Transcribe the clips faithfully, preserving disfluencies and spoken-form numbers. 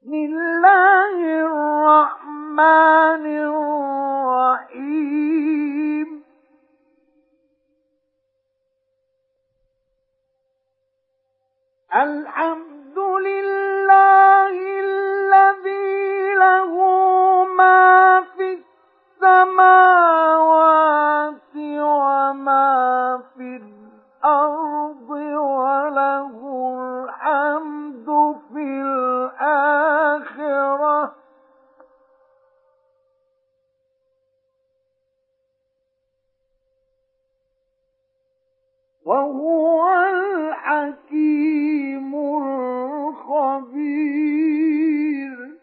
بسم الله الرحمن الرحيم الحمد لله الذي له ما في السماوات وما في الأرض وله الحمد في الآخرة وهو الحكيم الخبير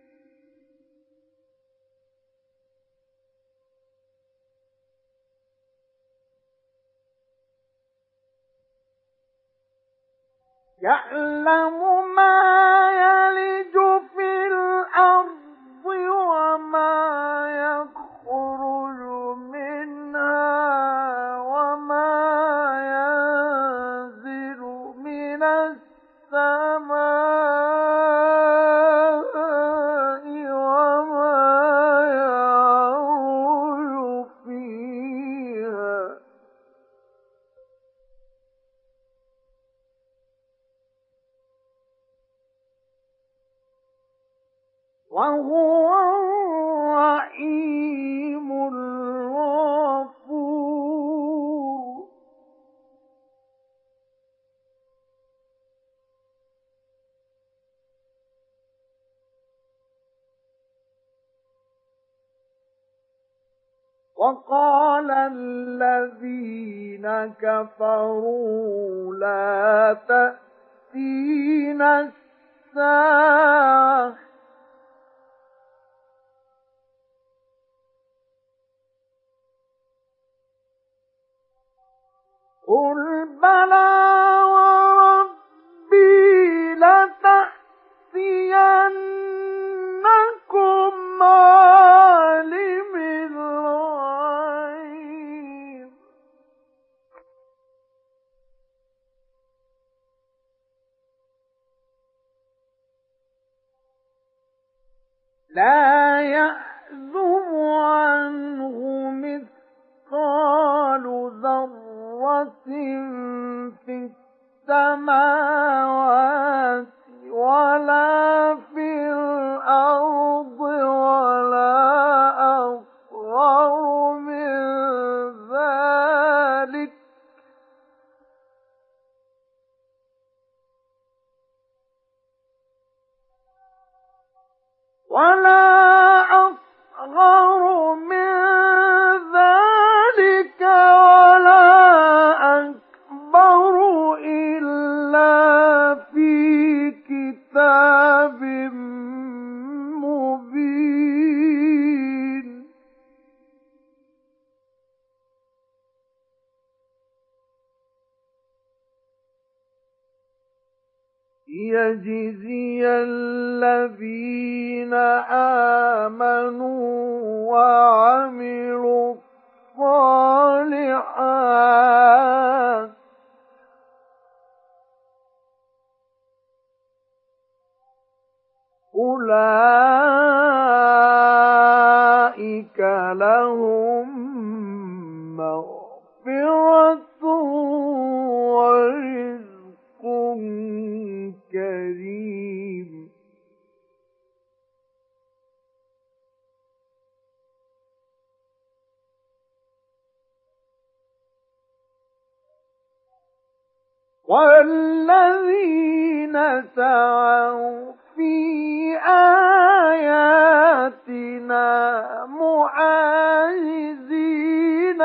يعلم ما يلج في الأرض وما يخرج منها وما ينزل من السماء وما يعرج فيها وهو الرحيم الغفور وقال الذين كفروا لا تأتينا الساعة قل بلى وربي لتأتينكم عالم الغيب لا يعزب عنه مثقال ذرة في السماوات ولا في الأرض ولا أصغر من ذلك ولا أصغر من ذلك ولا أكبر إلا في كتاب مبين ليجزي الذين آمنوا وعملوا الصالحات أولئك لهم مغفرة ورزق كريم والذين سعوا في آياتنا معاجزين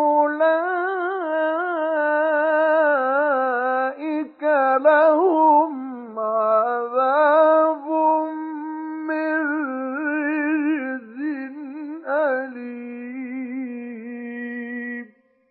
أولئك لهم عذاب من رجز أليم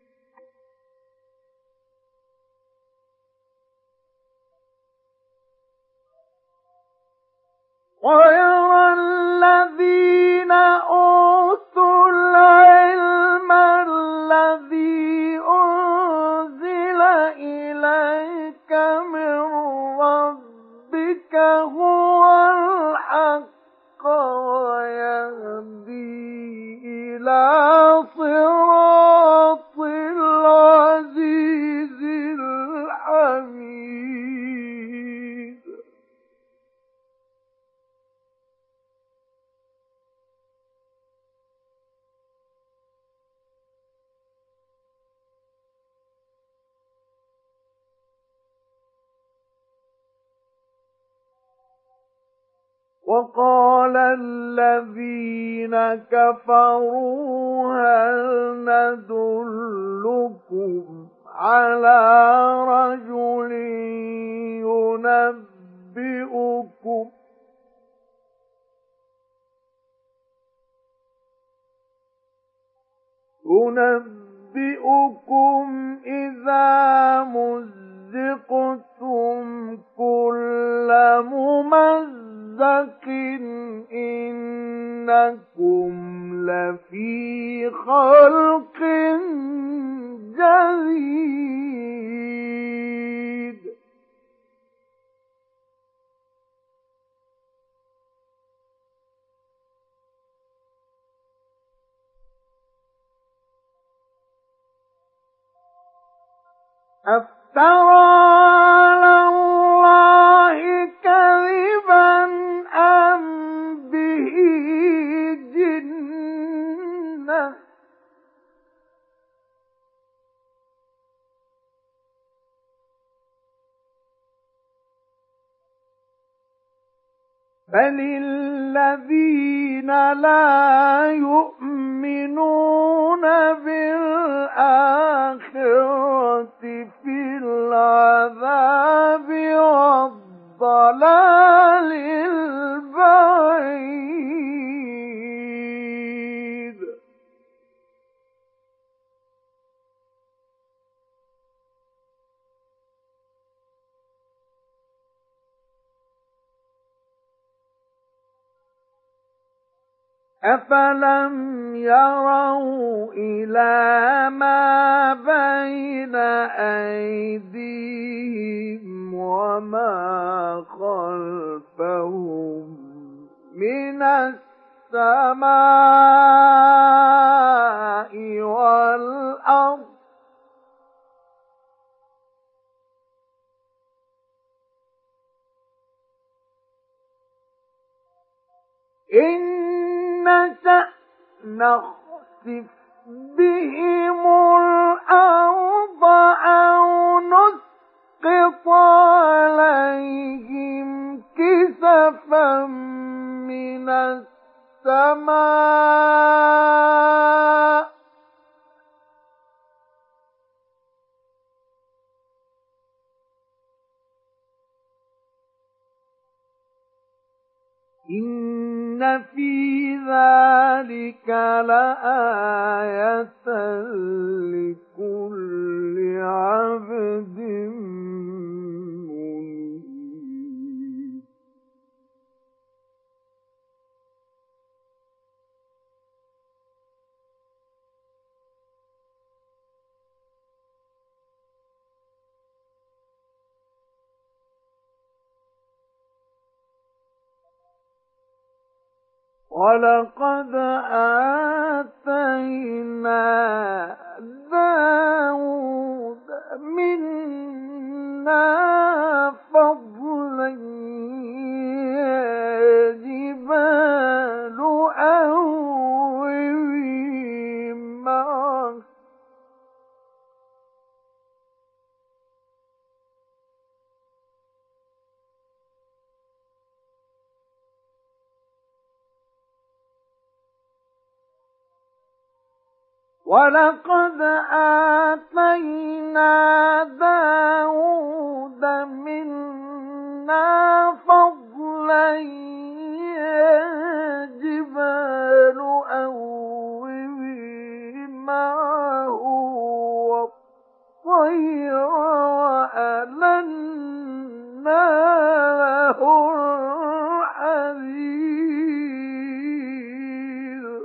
ويرى الذين أوتوا العلم الذي أنزل إليك من ربك هو الحق الحق ويهدي إلى صراط العزيز الحميد. وقال الذين كفروا هل ندلكم على رجل ينبئكم ينبئكم إذا مزقتم كل ممزق إنكم لفي خلق جديد. أفترى على الله كذبا أم به جنة بل الذين لا يؤمنون بالآخرة في العذاب والضلال البعيد. أفلم يروا إلى ما بين أيديهم وما خلفهم من السماء والأرض إن نشأ نخسف بهم الأرض أو نسقط عليهم كسفا من السماء إن في ذلك لآية لكل عبد منيب. ولقد آتينا داود منا فضلا يا جبال أوبي معه ولقد آتينا داود منا فضلا يا جبال أوبي معه والطير وألنا له الحديد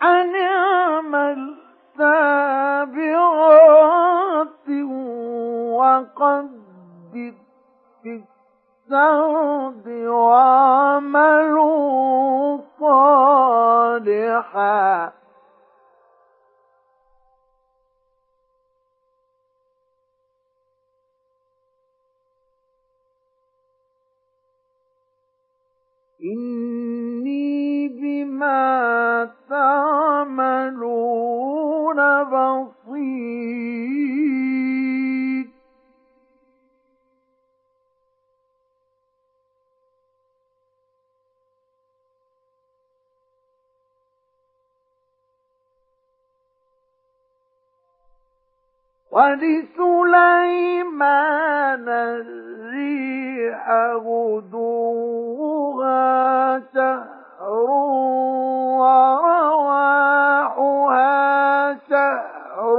أن اعمل سابغات وقدر في السرد وعملوا صالحا إني بما تعملون بصير ولسليمان الريح غدوها شهر ورواحها شهر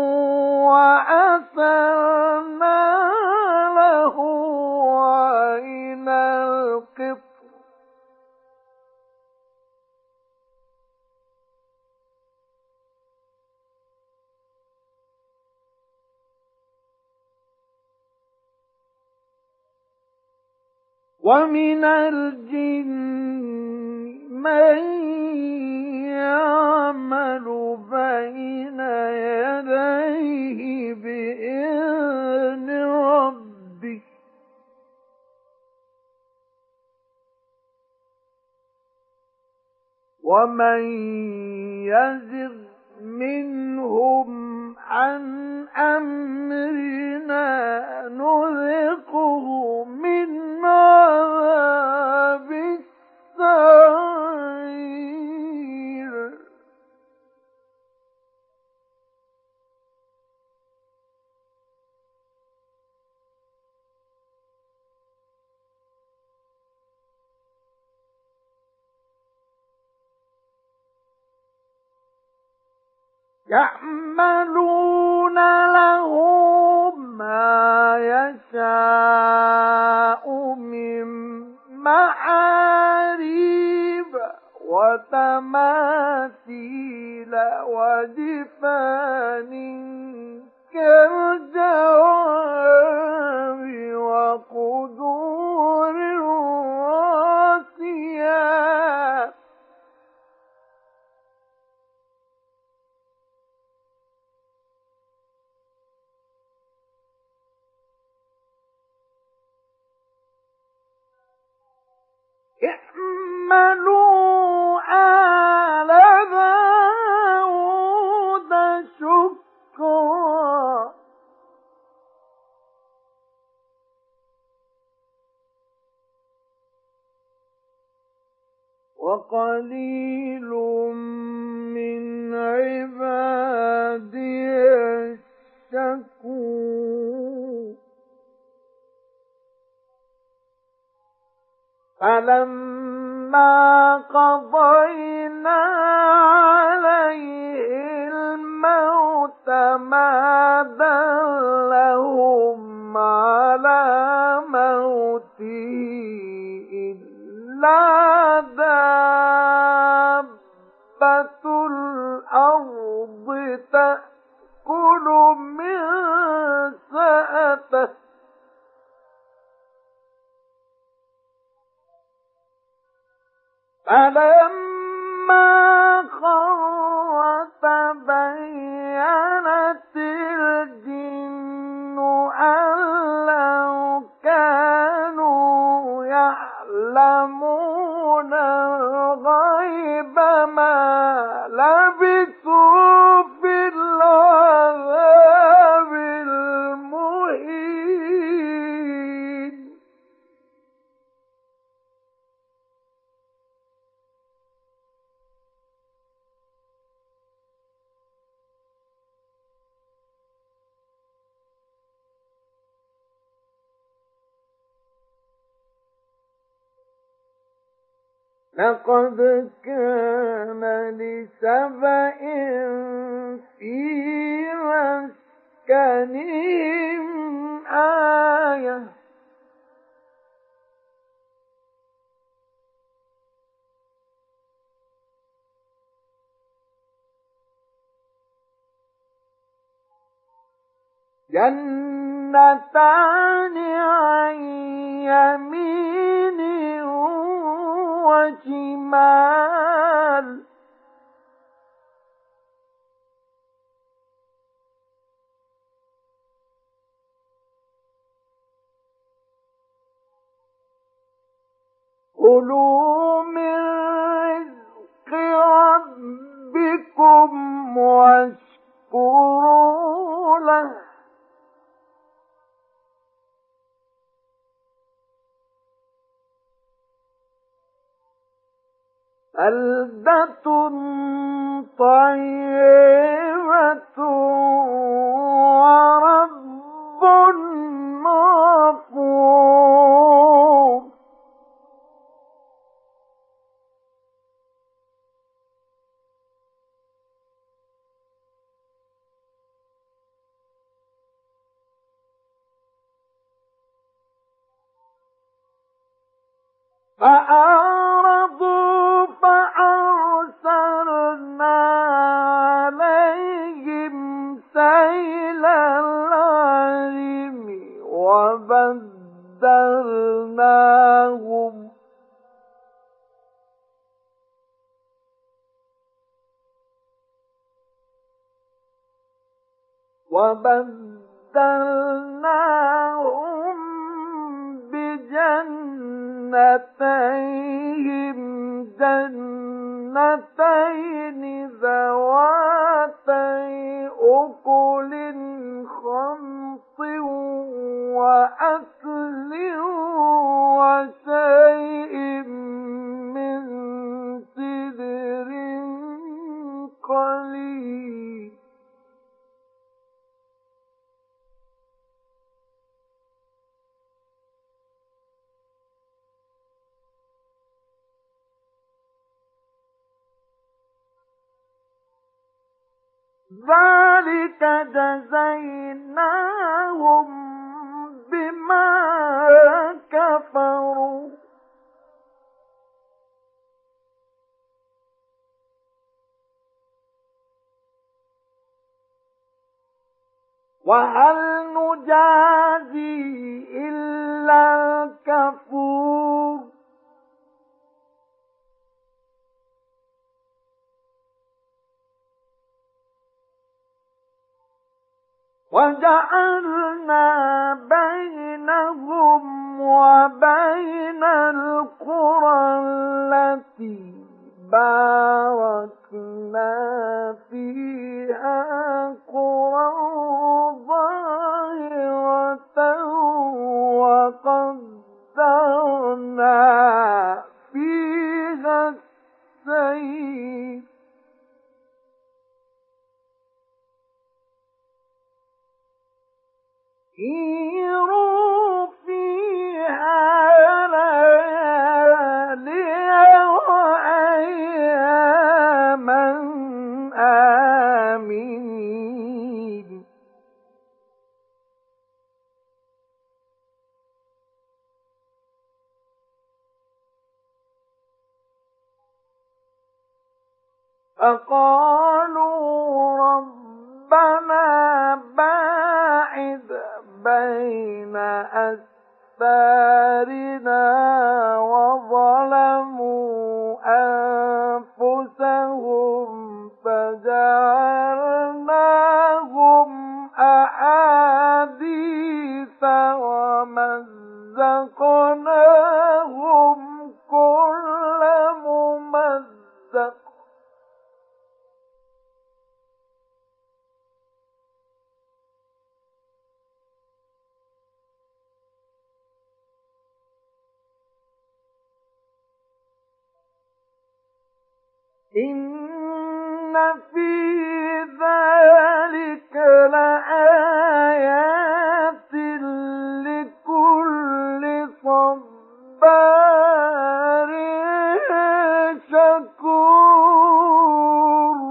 وأسرنا له عين القطر ومن الجن من يعمل بين يديه بإذن ربه ومن يزغ منهم عن أمرنا نذقه من عذاب السعير يعملون له ما يشاء من محاريب وتماثيل وجفان كالجواب وقدور الراسيات اعملوا آل داود شكرا وقليل من عبادي الشكور فلما قضينا عليه الموت ما دلهم على موته إلا دابة الأرض تأكل من سأته فلما خر تبينت الجن أن لو كانوا يعلمون الغيب ما لبثوا في العذاب المهين لقد كان لسبإ في مسكنهم آية جنتان عن يمين وشمال كلوا من رزق ربكم واشكروا له بلدة طيبة ورب غفور. فأعرضوا فأرسلنا عليهم سيل العرم وبدلناهم وبدلناهم بجنتيهم جنتين ذواتي أكل خمط وأثل وشيء من سدر قليل. ذلك جزيناهم بما كفروا وهل نجازي إلا الكفور. وجعلنا بينهم وبين القرى التي باركنا فيها قرى ظاهرة وقدرنا فيها السير سيروا فيها ليالي وأياما آمنين. فقالوا ربنا باعد بين أسفارنا وظلموا أنفسهم فجعلناهم أحاديث ومزقناهم كل ممزق إن في ذلك لآيات لكل صبار شكور.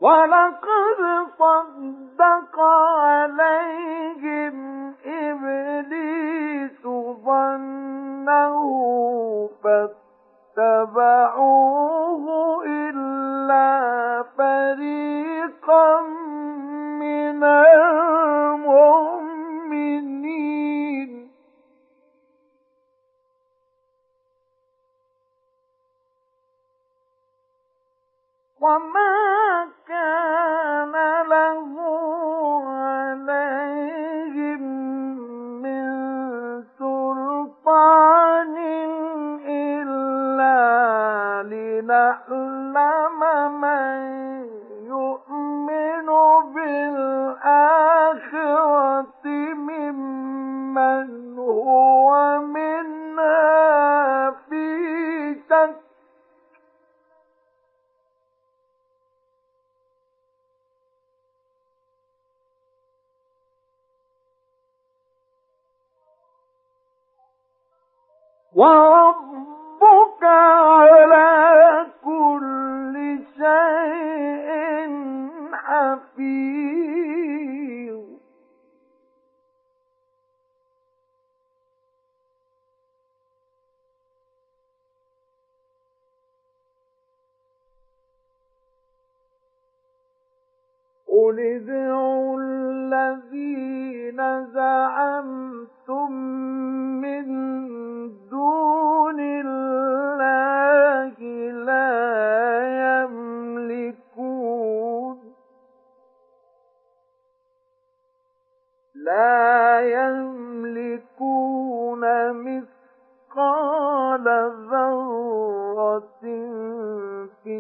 وَلَقَدْ صَدَّقَ عَلَيْهِمْ إِبْلِيسُ ظَنَّهُ فَاتَّبَعُوهُ إِلَّا فَرِيقًا مِنَ الْمُؤْمِنِينَ وَمَا كَانَ لَهُ عَلَيْهِمْ مِنْ سُلْطَانٍ إِلَّا لِنَعْلَمَ مَنْ يُؤْمِنُ بِالْآخِرَةِ مِمَّنْ هُوَ مِنْهَا فِي شَكٍّ وَرَبُّكَ عَلَى كُلِّ شَيْءٍ حَفِيظٌ قُلِ ادْعُوا الَّذِينَ زَعَمْتُم مِّن دُونِ اللَّهِ لَا يَمْلِكُونَ لَا يَمْلِكُونَ مِثْقَالَ ذَرَّةٍ فِي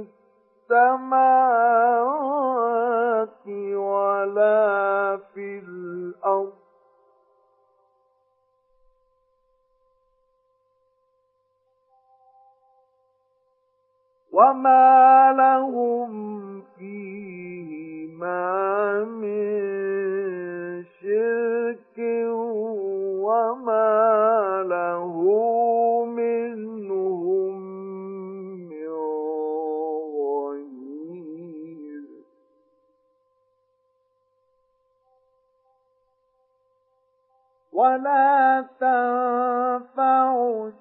السَّمَاوَاتِ وَلَا فِي الْأَرْضِ وَمَا لَهُمْ فِيهِمَا مِنْ شِرْكٍ وَمَا لَهُ مِنْهُمْ مِنْ ظَهِيرٍ وَلَا تَنفَعُ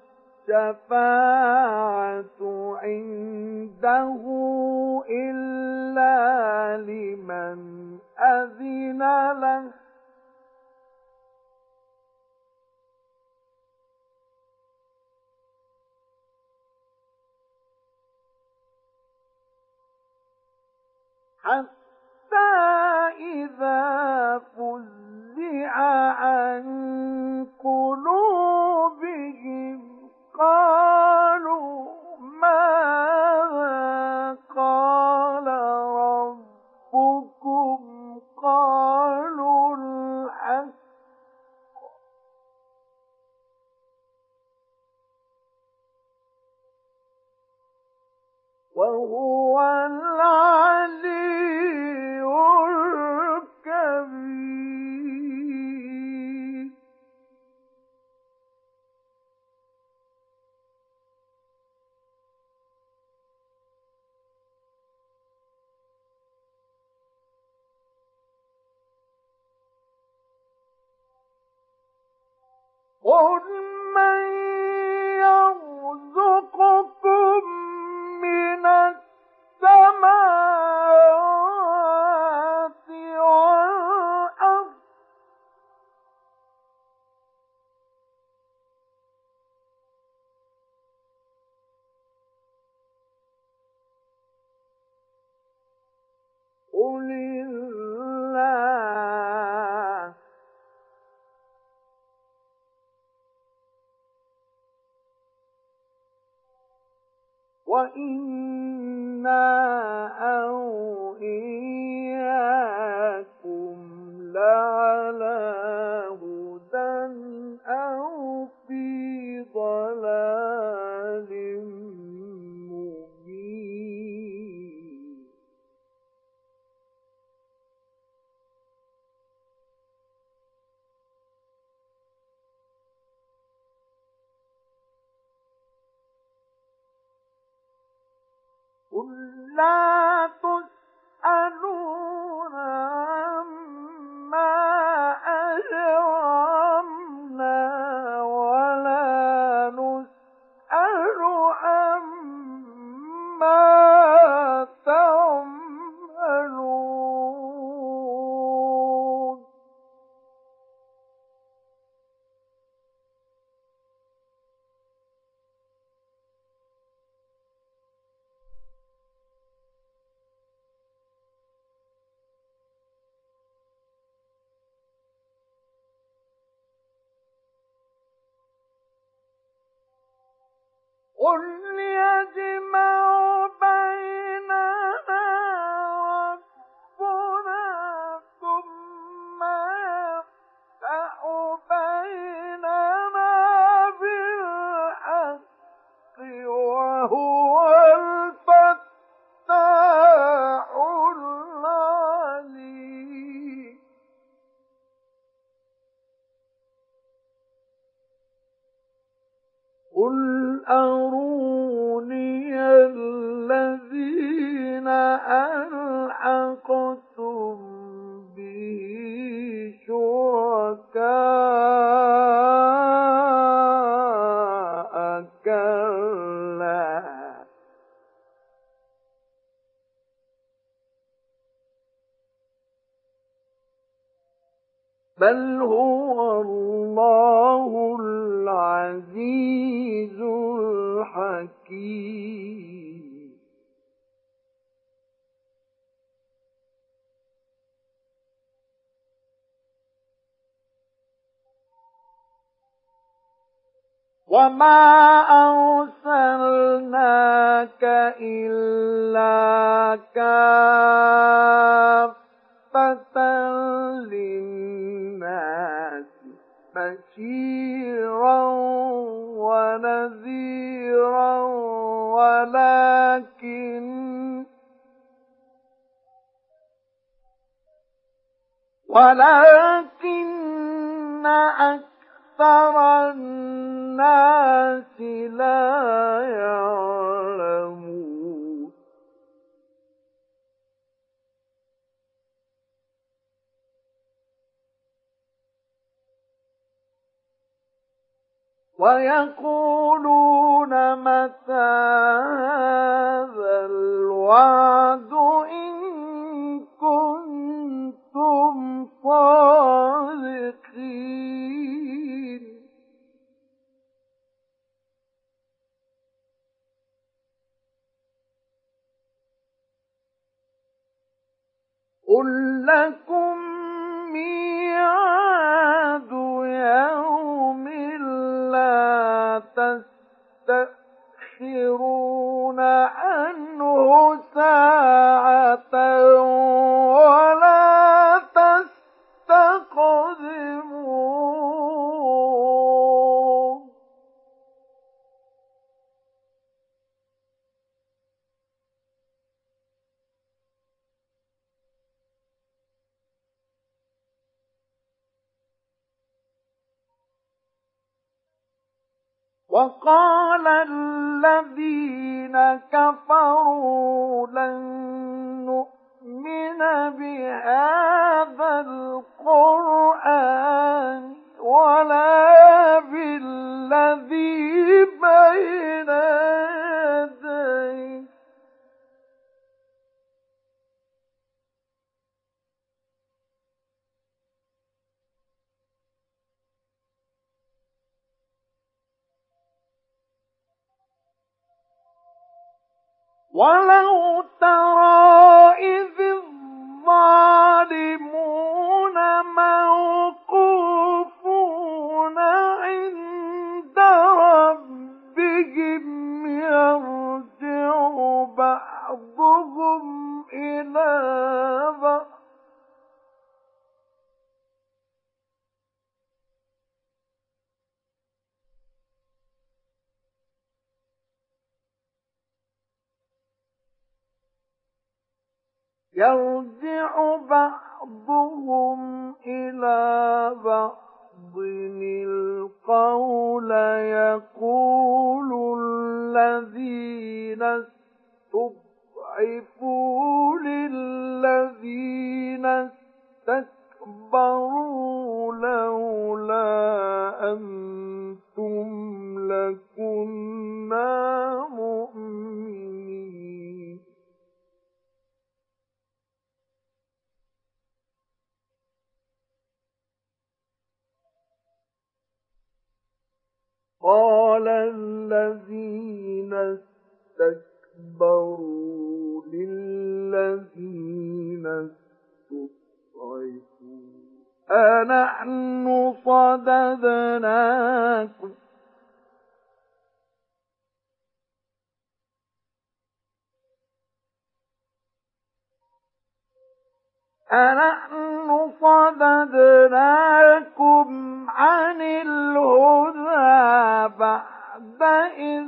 الشَّفَاعَةُ عِندَهُ إِلَّا لِمَنْ أَذِنَ لَهُ حَتَّى إِذَا فُزِّعَ عَنْ قُلُوبِهِمْ قَالُوا مَاذَا قَالَ رَبُّكُمْ قَالُوا الْحَقَّ وَهُوَ الْعَلِيُّ الْكَبِيرُ قُلْ مَنْ يَرْزُقُكُمْ مِنَ السَّمَاوَاتِ وَالْأَرْضِ قُلِ اللَّهُ وَإِنَّا أَوْ إِيَّاكُمْ لَعَلَى هُدًى أَوْ فِي ضَلَالٍ مُّبِينٍ قُل لَّا تُسْأَلُونَ قل يجمع بيننا ربنا ثم يفتح بيننا بالحق وهو الفتاح العليم. قل أروني الذين ألحقتم به شركاء كلا بل هو الله العزيز الحكيم. وما أرسلناك إلا كافة للناس بشيرا ونذيرا ولكن ولكن أكثر الناس لا يعلمون. ويقولون متى هذا الوعد إن كنتم صادقين. قل لكم ميعاد يوم لا تستأخرون عنه ساعة ولا تستقدمون. وقال الذين كفروا لن نؤمن بهذا القرآن ولا بالذي بين يديه ولو ترى إذ الظالمون موقوفون عند ربهم يرجع بعضهم إلى بعض يرجع بعضهم إلى بعض القول يقول الذين استضعفوا للذين استكبروا لولا أنتم لكنا مؤمنين. قال الذين استكبروا للذين استضعفوا أنحن صددناكم أنحن صددناكم عن الهدى بعد إذ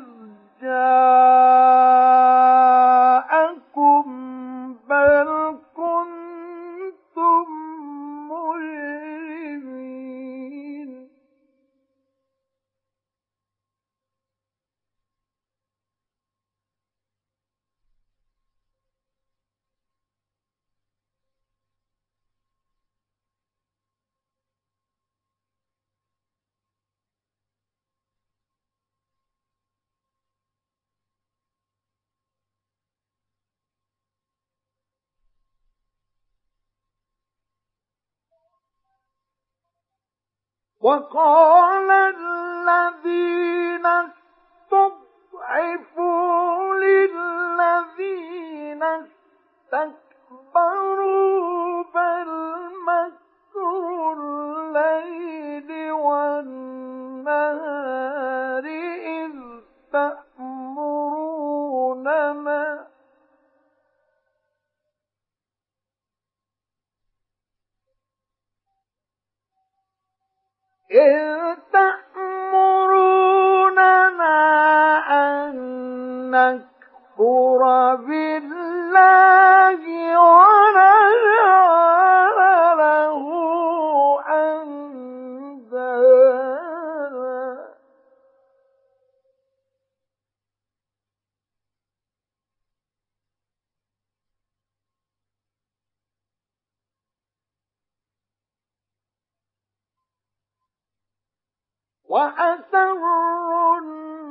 جاءكم بل كنتم مجرمين. وقال الذين استضعفوا للذين استكبروا بل مكر الليل والنهار إذ تأمروننا إذ تأمروننا أن نكفر بالله ونجعل له أندادا وأسروا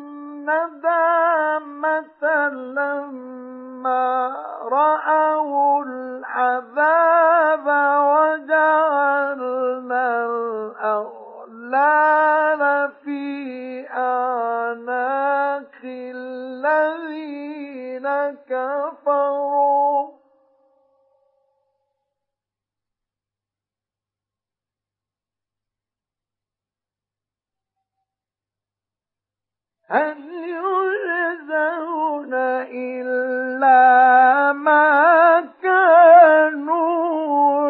الندامة لما رأوا العذاب وجعلنا الأغلال في أعناق الذين كفروا هل يجزون إلا ما كانوا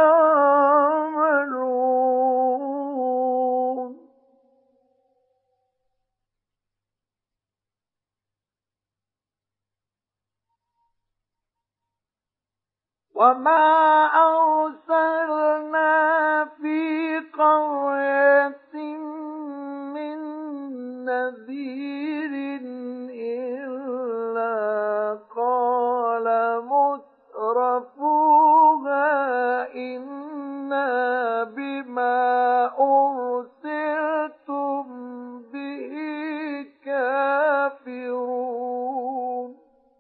يعملون وما أرسلنا في قرية من نذير إلا قال مترفوها إنا بما أرسلتم به كافرون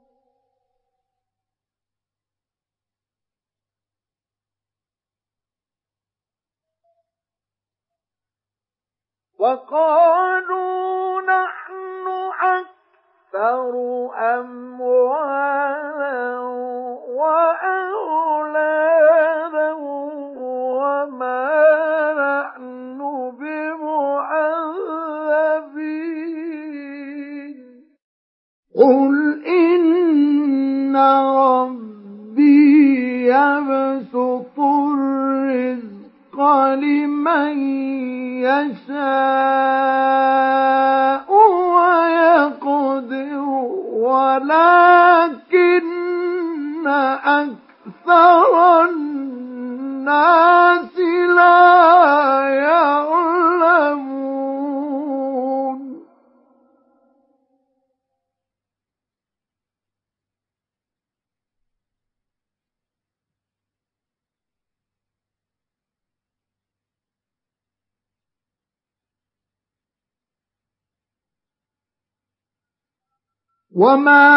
وقالوا نحن أكثر أموالا وأولادا وما نحن بمعذبين قل إن ربي يبسط الرزق لمن يشاء ويقدر ولكن أكثر الناس لا يعلمون وما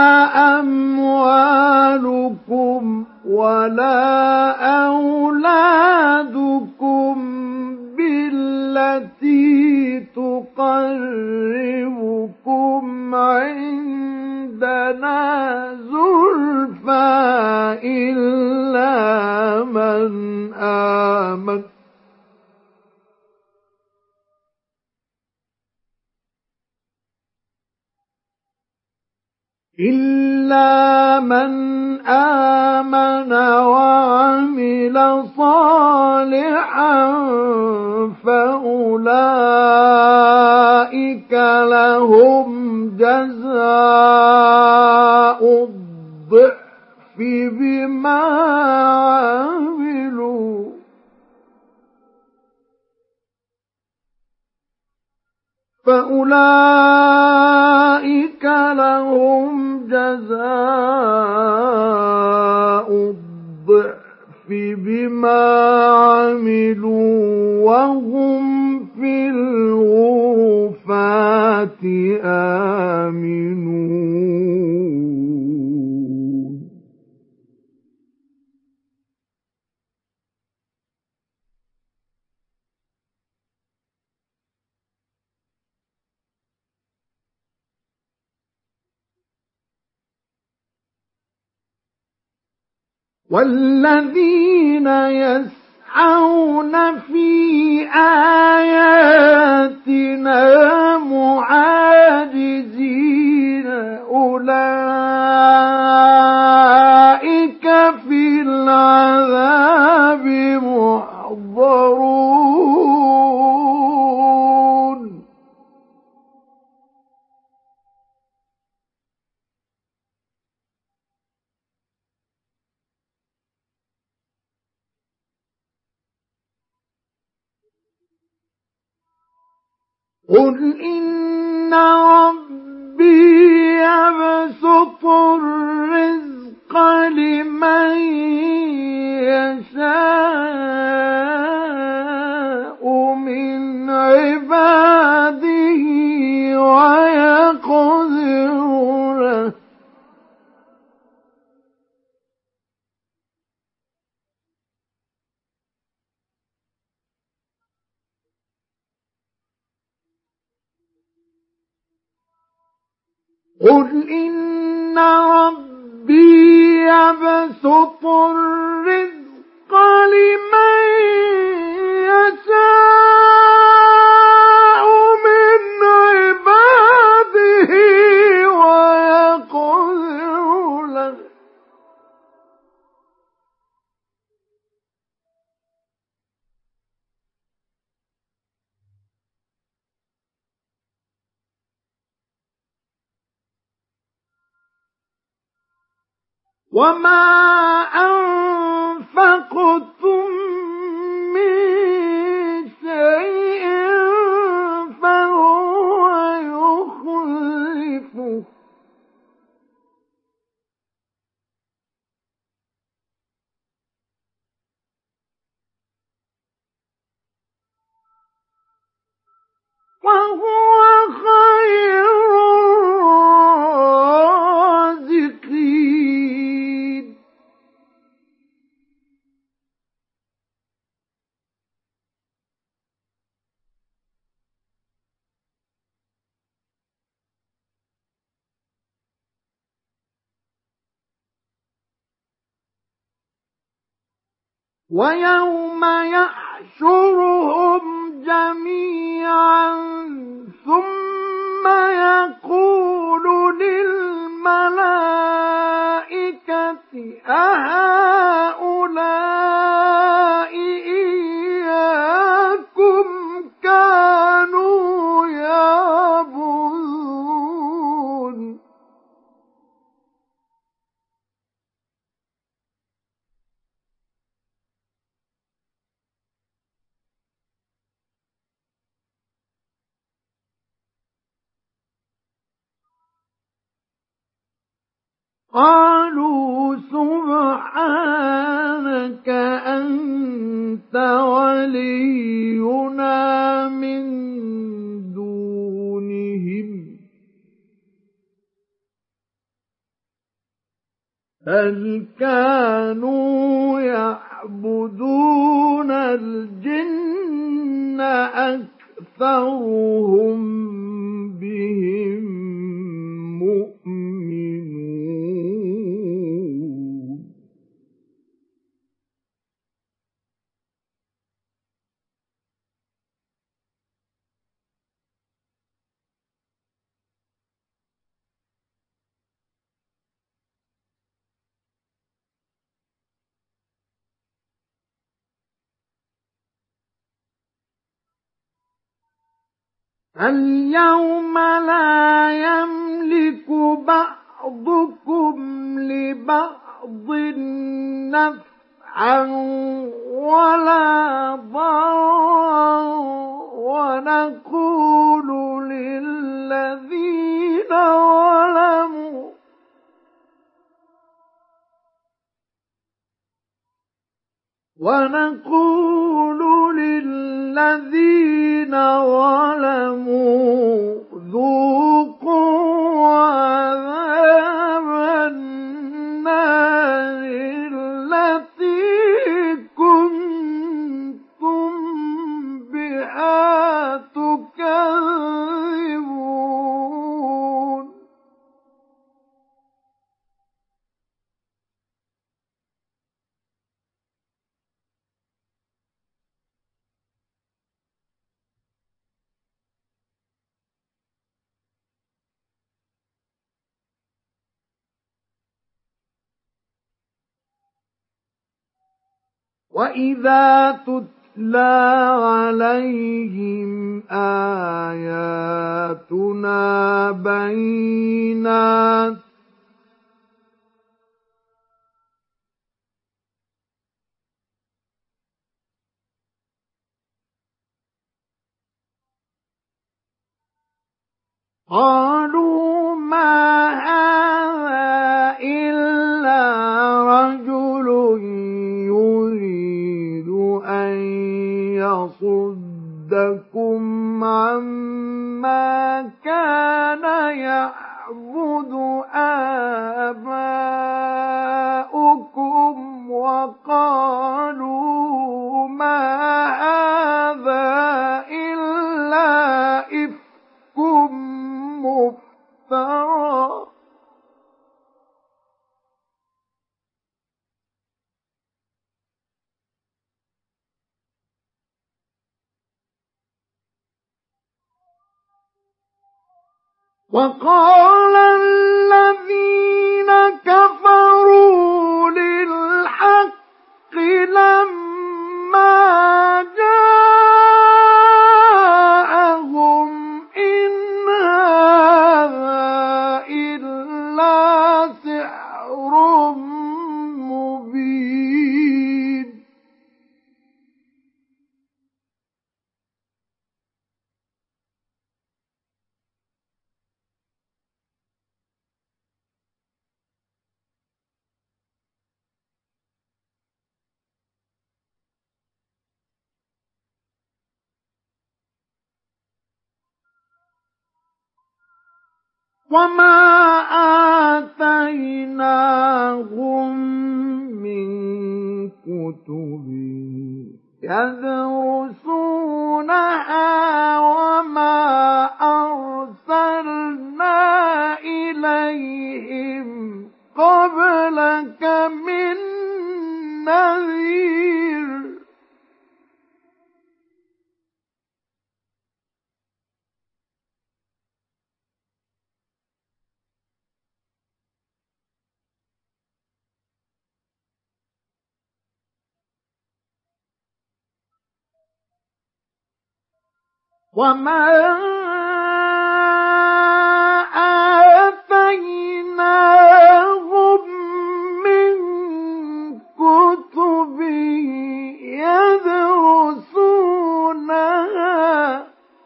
أموالكم ولا أولادكم بالتي تقربكم عندنا زلفى إلا من آمن إلا من آمن وعمل صالحا فأولئك لهم جزاء الضعف بما عملوا فأولئك لهم جزاء الضعف بما عملوا وهم في الغرفات آمنون والذين يسعون في آياتنا معاجزين أولئك في العذاب محضرون قل إن ربي يبسط الرزق لمن يشاء من عباده ويقدر له قل إن ربي يبسط الرزق لمن يشاء من عباده ويقدر له وما أنفقتم من شيء فهو يخلفه وهو خير الرازقين ويوم يحشرهم جميعا ثم يقول للملائكة أهؤلاء إياكم كانوا يعبدون قالوا سبحانك أنت ولينا من دونهم بل كانوا يعبدون الجن أكثرهم بهم مؤمنون اليوم لا يملك بعضكم لبعض نفعا ولا ضرا ونقول للذين ظلموا ونقول للذين ظلموا ذوقوا عذاب النار التي كنتم بها تكذبون. وَإِذَا تُتْلَى عَلَيْهِمْ آيَاتُنَا بَيِّنَاتٍ قالوا ما هذا إلا رجل يريد أن يصدكم عما كان يعبد آباؤكم وقالوا ما هذا إلا إفك مفترى. وقال الذين كفروا للحق لما جاءهم إن هذا إلا سحر مبين. وما آتيناهم من كتب يدرسونها وما أرسلنا إليهم قبلك من نذير. وما آتيناهم من كتب يدرسونها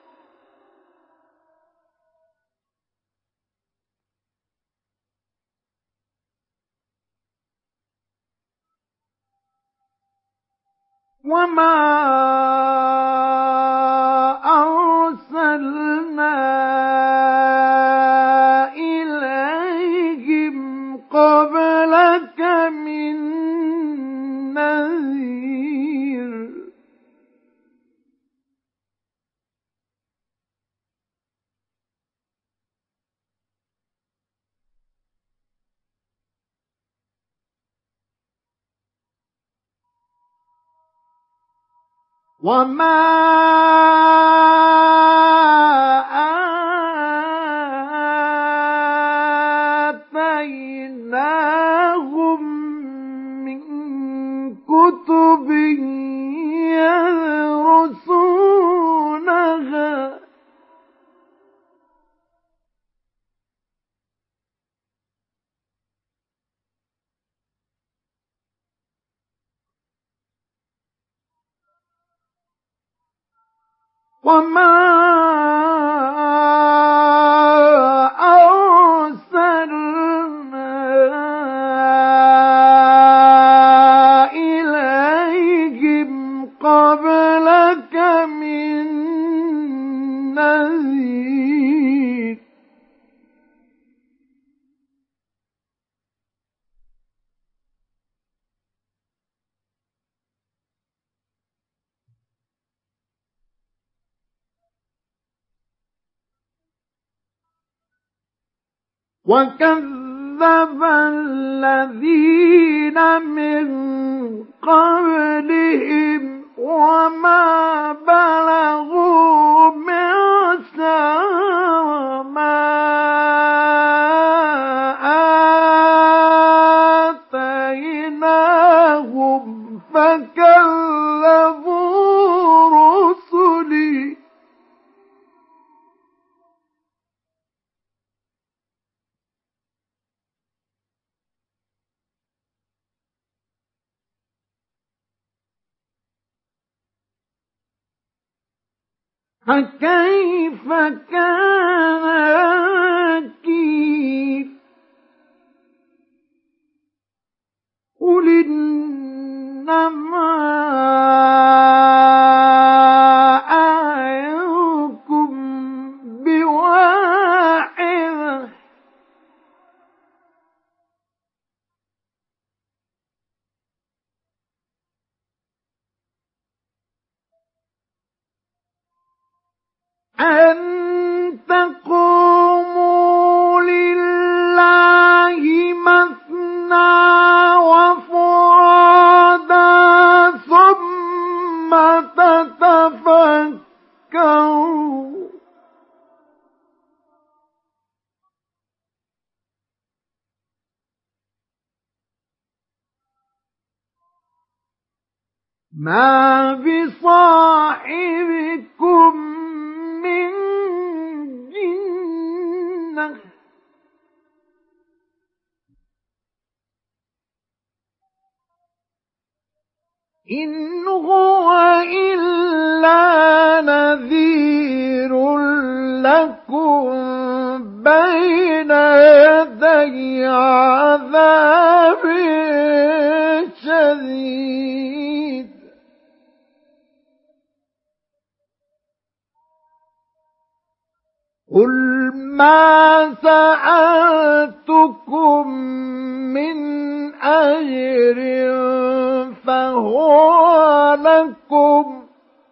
وما أرسلنا إليهم قبلك من نذير. وما آتيناهم من كتب يدرسونها وما أرسلنا إليهم قبلك من نذير وكذب الذين من قبلهم وما بلغوا معشار ما آتيناهم فكذبوا رسلي فكيف كان نكير قل إنما أعظكم بواحدة أن تقوموا لله مثنى وفرادا ثم تتفكروا ما بصاحبكم من جنة إن هو إلا نذير لكم بين يدي عذاب شديد قل ما سألتكم من أجر فهو لكم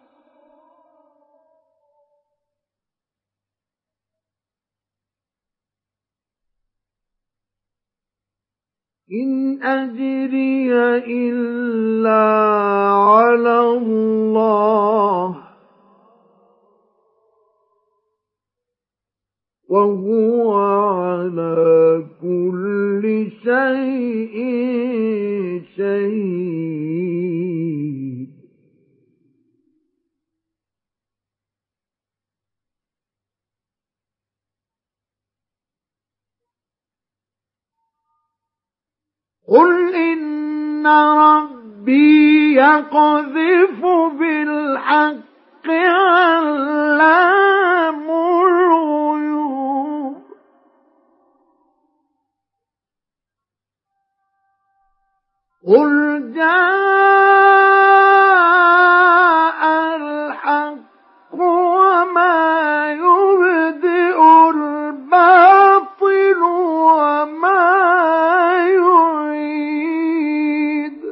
إن أجري إلا على الله وهو على كل شيء شهيد قل إن ربي يقذف بالحق علام الغيوب قل جاء الحق وما يبدئ الباطل وما يعيد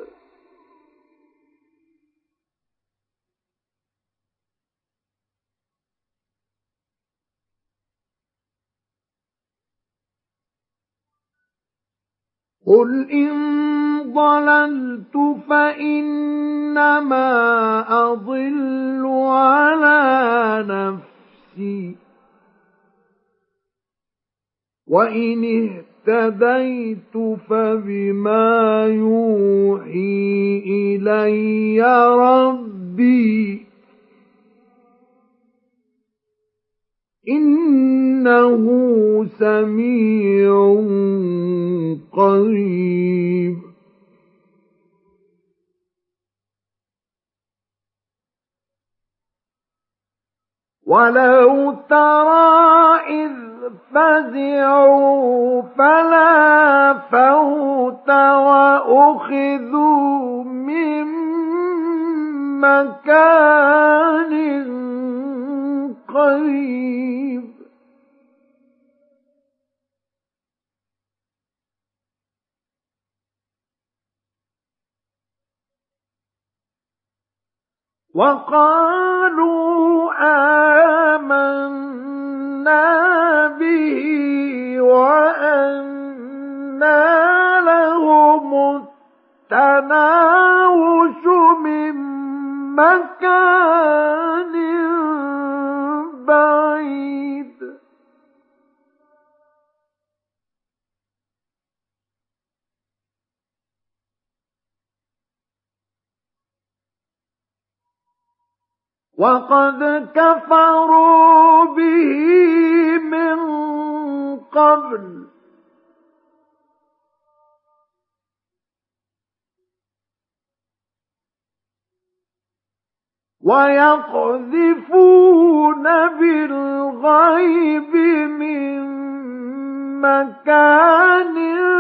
قل إن ضللت فإنما أضل على نفسي وإن اهتديت فبما يوحي إلي ربي إنه سميع قريب ولو ترى إذ فزعوا فلا فوت وأخذوا من مكان قريب وقالوا آمنا به وأنى لهم التناوش من مكان بعيد وقد كفروا به من قبل ويقذفون بالغيب من مكان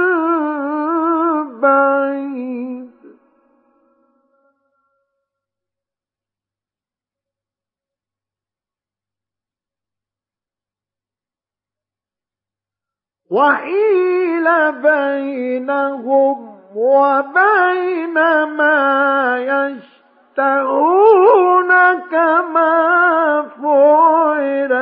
بعيد وحيل بينهم وبين ما يشتهون كما فعل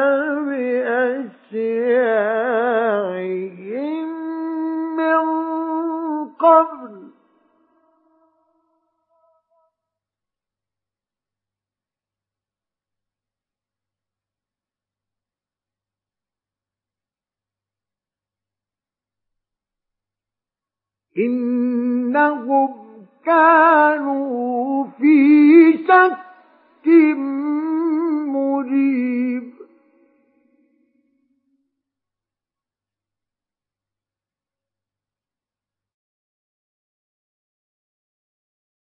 بأشياعهم من قبل إنهم كانوا في شك مريب